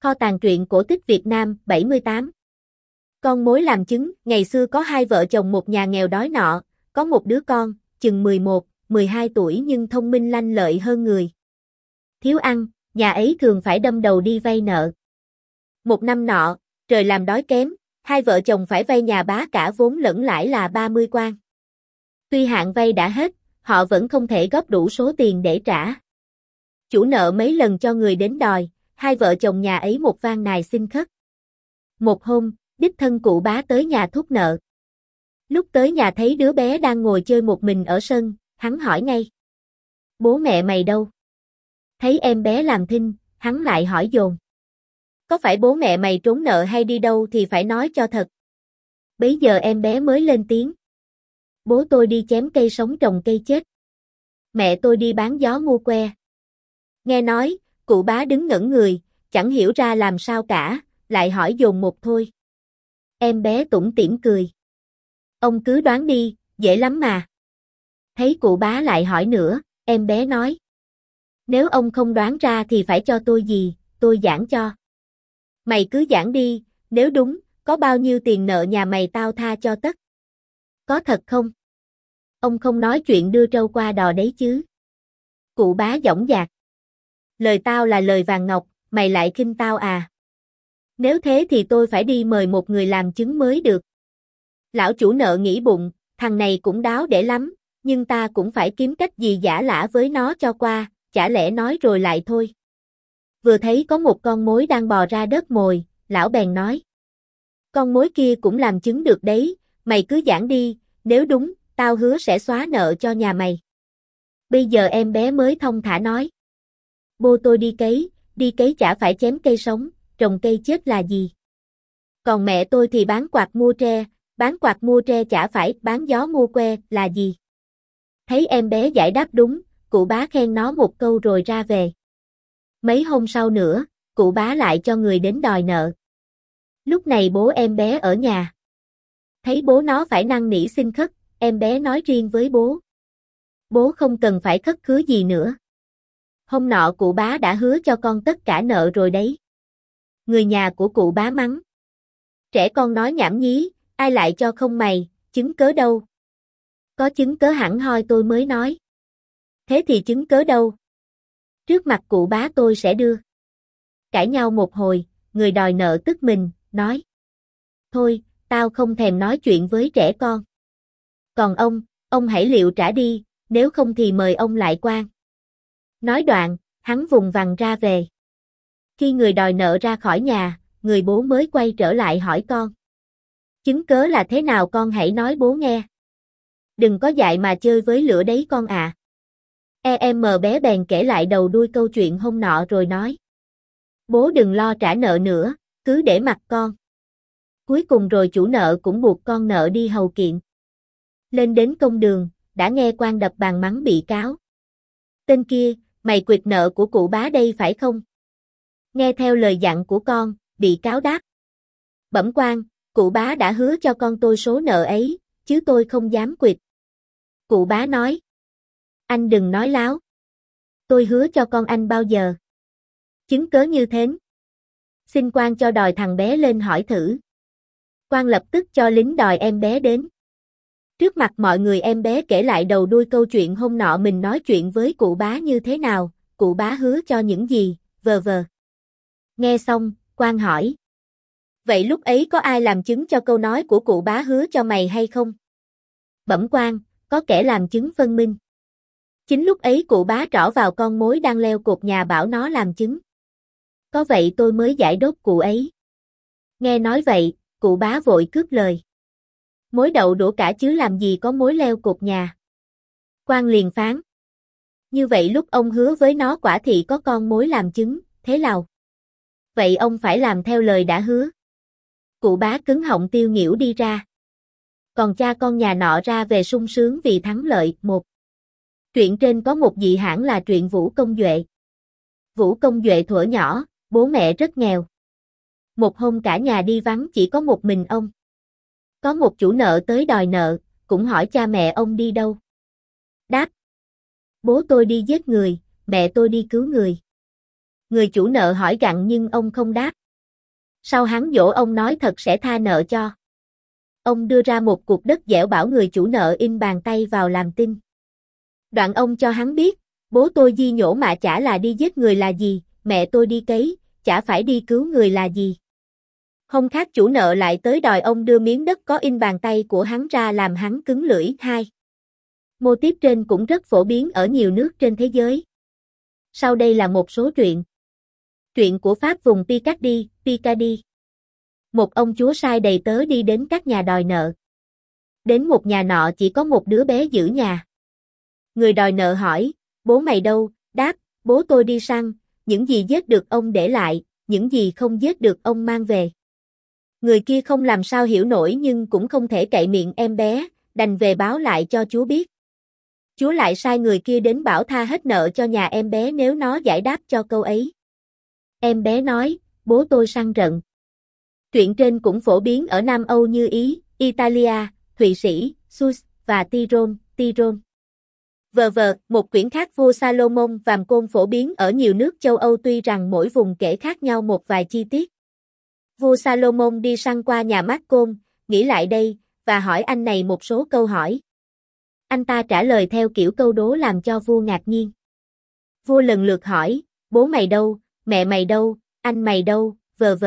Kho tàng truyện cổ tích Việt Nam 78. Con mối làm chứng. Ngày xưa có hai vợ chồng một nhà nghèo đói nọ, có một đứa con, chừng 11, 12 tuổi nhưng thông minh lanh lợi hơn người. Thiếu ăn, nhà ấy thường phải đâm đầu đi vay nợ. Một năm nọ, trời làm đói kém, hai vợ chồng phải vay nhà bá cả vốn lẫn lãi là 30 quan. Tuy hạn vay đã hết, họ vẫn không thể góp đủ số tiền để trả. Chủ nợ mấy lần cho người đến đòi, hai vợ chồng nhà ấy một van nài xin khất. Một hôm, đích thân cụ bá tới nhà thúc nợ. Lúc tới nhà thấy đứa bé đang ngồi chơi một mình ở sân, hắn hỏi ngay. Bố mẹ mày đâu? Thấy em bé làm thinh, hắn lại hỏi dồn. Có phải bố mẹ mày trốn nợ hay đi đâu thì phải nói cho thật. Bấy giờ em bé mới lên tiếng. Bố tôi đi chém cây sống trồng cây chết. Mẹ tôi đi bán gió mua que. Nghe nói, cụ bá đứng ngẩn người, chẳng hiểu ra làm sao cả, lại hỏi dồn một thôi. Em bé tủm tỉm cười. Ông cứ đoán đi, dễ lắm mà. Thấy cụ bá lại hỏi nữa, em bé nói. Nếu ông không đoán ra thì phải cho tôi gì, tôi giảng cho. Mày cứ giảng đi, nếu đúng, có bao nhiêu tiền nợ nhà mày tao tha cho tất. Có thật không? Ông không nói chuyện đưa trâu qua đò đấy chứ. Cụ bá dõng dạc. Lời tao là lời vàng ngọc, mày lại khinh tao à? Nếu thế thì tôi phải đi mời một người làm chứng mới được. Lão chủ nợ nghĩ bụng, thằng này cũng đáo để lắm, nhưng ta cũng phải kiếm cách gì giả lả với nó cho qua, chả lẽ nói rồi lại thôi. Vừa thấy có một con mối đang bò ra đất mồi, lão bèn nói. Con mối kia cũng làm chứng được đấy, mày cứ giảng đi, nếu đúng, tao hứa sẽ xóa nợ cho nhà mày. Bây giờ em bé mới thong thả nói. Bố tôi đi cấy chả phải chém cây sống, trồng cây chết là gì. Còn mẹ tôi thì bán quạt mua tre chả phải bán gió mua que là gì. Thấy em bé giải đáp đúng, cụ bá khen nó một câu rồi ra về. Mấy hôm sau nữa, cụ bá lại cho người đến đòi nợ. Lúc này bố em bé ở nhà. Thấy bố nó phải năn nỉ xin khất, em bé nói riêng với bố. Bố không cần phải khất khứa gì nữa. Hôm nọ cụ bá đã hứa cho con tất cả nợ rồi đấy. Người nhà của cụ bá mắng. Trẻ con nói nhảm nhí, ai lại cho không mày, chứng cớ đâu? Có chứng cớ hẳn hoi tôi mới nói. Thế thì chứng cớ đâu? Trước mặt cụ bá tôi sẽ đưa. Cãi nhau một hồi, người đòi nợ tức mình, nói. Thôi, tao không thèm nói chuyện với trẻ con. Còn ông hãy liệu trả đi, nếu không thì mời ông lại quan. Nói đoạn, hắn vùng vằng ra về. Khi người đòi nợ ra khỏi nhà, người bố mới quay trở lại hỏi con. Chứng cớ là thế nào con hãy nói bố nghe. Đừng có dại mà chơi với lửa đấy con ạ. Em bé bèn kể lại đầu đuôi câu chuyện hôm nọ rồi nói. Bố đừng lo trả nợ nữa, cứ để mặc con. Cuối cùng rồi chủ nợ cũng buộc con nợ đi hầu kiện. Lên đến công đường, đã nghe quan đập bàn mắng bị cáo. Tên kia, mày quỵt nợ của cụ bá đây phải không? Nghe theo lời dặn của con, bị cáo đáp. Bẩm quan, cụ bá đã hứa cho con tôi số nợ ấy, chứ tôi không dám quỵt. Cụ bá nói. Anh đừng nói láo. Tôi hứa cho con anh bao giờ? Chứng cớ như thế. Xin quan cho đòi thằng bé lên hỏi thử. Quan lập tức cho lính đòi em bé đến. Trước mặt mọi người em bé kể lại đầu đuôi câu chuyện hôm nọ mình nói chuyện với cụ bá như thế nào, cụ bá hứa cho những gì, vờ vờ. Nghe xong, quan hỏi. Vậy lúc ấy có ai làm chứng cho câu nói của cụ bá hứa cho mày hay không? Bẩm quan, có kẻ làm chứng phân minh. Chính lúc ấy cụ bá trỏ vào con mối đang leo cột nhà bảo nó làm chứng. Có vậy tôi mới giải đốt cụ ấy. Nghe nói vậy, cụ bá vội cướp lời. Mối đậu đũa cả chứ làm gì có mối leo cột nhà. Quan liền phán. Như vậy lúc ông hứa với nó quả thị có con mối làm chứng, thế nào? Vậy ông phải làm theo lời đã hứa. Cụ bá cứng họng tiêu nghỉu đi ra. Còn cha con nhà nọ ra về sung sướng vì thắng lợi. Một. Truyện trên có một dị hãng là truyện Vũ Công Duệ. Vũ Công Duệ thuở nhỏ, bố mẹ rất nghèo. Một hôm cả nhà đi vắng chỉ có một mình ông. Có một chủ nợ tới đòi nợ, cũng hỏi cha mẹ ông đi đâu. Đáp. Bố tôi đi giết người, mẹ tôi đi cứu người. Người chủ nợ hỏi gặng nhưng ông không đáp. Sau hắn dỗ ông nói thật sẽ tha nợ cho. Ông đưa ra một cục đất dẻo bảo người chủ nợ in bàn tay vào làm tin. Đoạn ông cho hắn biết, bố tôi di nhổ mạ chả là đi giết người là gì, mẹ tôi đi cấy, chả phải đi cứu người là gì. Hôm khác chủ nợ lại tới đòi ông đưa miếng đất có in bàn tay của hắn ra làm hắn cứng lưỡi. 2. Mô típ trên cũng rất phổ biến ở nhiều nước trên thế giới. Sau đây là một số truyện. Truyện của Pháp vùng Picardie. Một ông chúa sai đầy tớ đi đến các nhà đòi nợ. Đến một nhà nọ chỉ có một đứa bé giữ nhà. Người đòi nợ hỏi, bố mày đâu? Đáp, bố tôi đi săn, những gì giết được ông để lại, những gì không giết được ông mang về. Người kia không làm sao hiểu nổi nhưng cũng không thể cậy miệng em bé, đành về báo lại cho chúa biết. Chúa lại sai người kia đến bảo tha hết nợ cho nhà em bé nếu nó giải đáp cho câu ấy. Em bé nói, bố tôi săn rận. Truyện trên cũng phổ biến ở Nam Âu như Ý, Italia, Thụy Sĩ, Sus và Tyrol. Một quyển khác vua Salomon vàm côn phổ biến ở nhiều nước châu Âu tuy rằng mỗi vùng kể khác nhau một vài chi tiết. Vua Salomon đi săn qua nhà Mác Côn, nghĩ lại đây, và hỏi anh này một số câu hỏi. Anh ta trả lời theo kiểu câu đố làm cho vua ngạc nhiên. Vua lần lượt hỏi, bố mày đâu, mẹ mày đâu, anh mày đâu,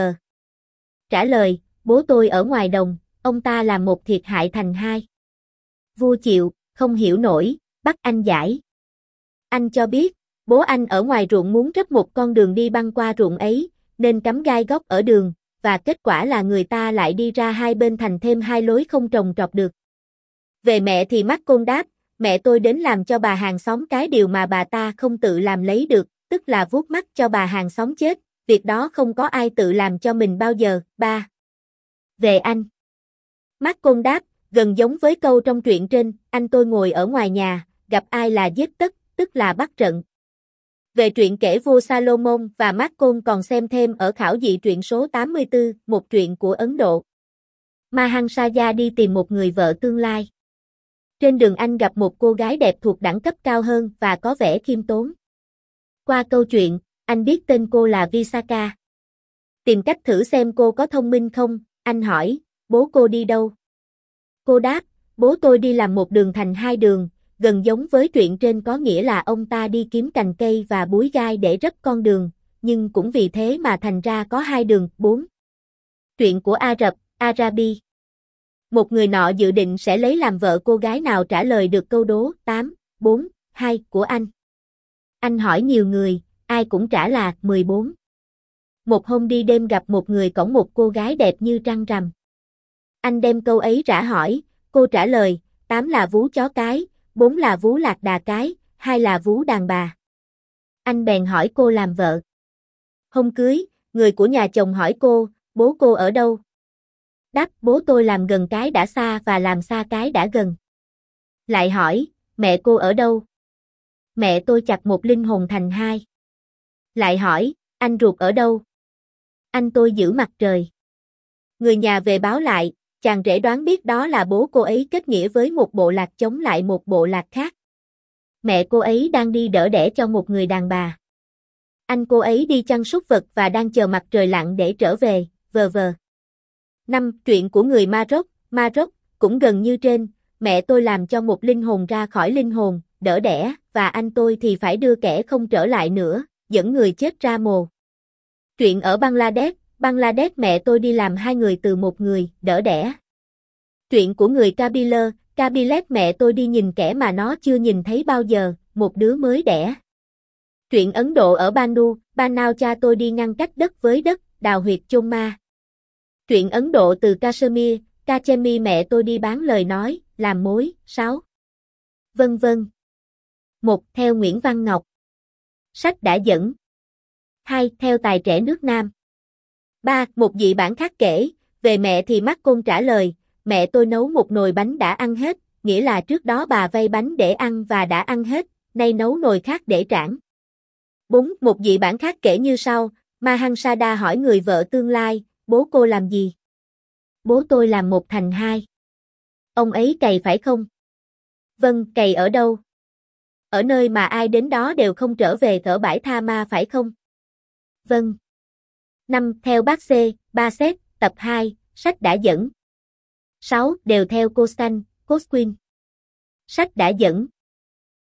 Trả lời, bố tôi ở ngoài đồng, ông ta làm một thiệt hại thành 2. Vua chịu, không hiểu nổi, bắt anh giải. Anh cho biết, bố anh ở ngoài ruộng muốn rấp một con đường đi băng qua ruộng ấy, nên cắm gai góc ở đường, và kết quả là người ta lại đi ra hai bên thành thêm 2 lối không trồng trọt được. Về mẹ thì Mác Côn đáp, mẹ tôi đến làm cho bà hàng xóm cái điều mà bà ta không tự làm lấy được, tức là vuốt mắt cho bà hàng xóm chết, việc đó không có ai tự làm cho mình bao giờ. 3. Về anh. Mác Côn đáp, gần giống với câu trong truyện trên, anh tôi ngồi ở ngoài nhà, gặp ai là giết tất, tức là bắt trận. Về truyện kể vua Salomon và Mác Côn còn xem thêm ở khảo dị truyện số 84, một truyện của Ấn Độ. Mahansaya đi tìm một người vợ tương lai. Trên đường anh gặp một cô gái đẹp thuộc đẳng cấp cao hơn và có vẻ khiêm tốn. Qua câu chuyện, anh biết tên cô là Visakha. Tìm cách thử xem cô có thông minh không, anh hỏi, bố cô đi đâu? Cô đáp, bố tôi đi làm một đường thành 2 đường, gần giống với truyện trên có nghĩa là ông ta đi kiếm cành cây và búi gai để rấp con đường, nhưng cũng vì thế mà thành ra có 2 đường. 4. Truyện của Ả Rập, Arabi. Một người nọ dự định sẽ lấy làm vợ cô gái nào trả lời được câu đố 8, 4, 2 của anh. Anh hỏi nhiều người, ai cũng trả là 14. Một hôm đi đêm gặp một người cõng một cô gái đẹp như trăng rằm. Anh đem câu ấy rã hỏi, cô trả lời, 8 là vú chó cái, 4 là vú lạc đà cái, 2 là vú đàn bà. Anh bèn hỏi cô làm vợ. Hôm cưới, người của nhà chồng hỏi cô, bố cô ở đâu? Đáp, bố tôi làm gần cái đã xa và làm xa cái đã gần. Lại hỏi, mẹ cô ở đâu? Mẹ tôi chặt một linh hồn thành 2. Lại hỏi, anh ruột ở đâu? Anh tôi giữ mặt trời. Người nhà về báo lại, chàng rể đoán biết đó là bố cô ấy kết nghĩa với một bộ lạc chống lại một bộ lạc khác. Mẹ cô ấy đang đi đỡ đẻ cho một người đàn bà. Anh cô ấy đi chăn súc vật và đang chờ mặt trời lặn để trở về, 5. Truyện của người Maroc, cũng gần như trên, mẹ tôi làm cho một linh hồn ra khỏi linh hồn, đỡ đẻ, và anh tôi thì phải đưa kẻ không trở lại nữa, dẫn người chết ra mồ. Truyện ở Bangladesh mẹ tôi đi làm 2 người từ một người, đỡ đẻ. Truyện của người Kabilet mẹ tôi đi nhìn kẻ mà nó chưa nhìn thấy bao giờ, một đứa mới đẻ. Truyện Ấn Độ ở Banao cha tôi đi ngăn cách đất với đất, đào huyệt chôn ma. Truyện Ấn Độ từ Kachemi mẹ tôi đi bán lời nói, làm mối. 6. Vân vân. 1. Theo Nguyễn Văn Ngọc. Sách đã dẫn. 2. Theo tài trẻ nước Nam. 3. Một dị bản khác kể, về mẹ thì Mác Côn trả lời, mẹ tôi nấu một nồi bánh đã ăn hết, nghĩa là trước đó bà vay bánh để ăn và đã ăn hết, nay nấu nồi khác để trảng. 4. Một dị bản khác kể như sau, Mahansada hỏi người vợ tương lai, bố cô làm gì? Bố tôi làm một thành 2. Ông ấy cày phải không? Vâng, cày ở đâu? Ở nơi mà ai đến đó đều không trở về ở bãi Tha Ma phải không? Vâng. 5. Theo bác C, 3 set, tập 2, sách đã dẫn. 6. Đều theo cô Xanh, Coach Queen. Sách đã dẫn.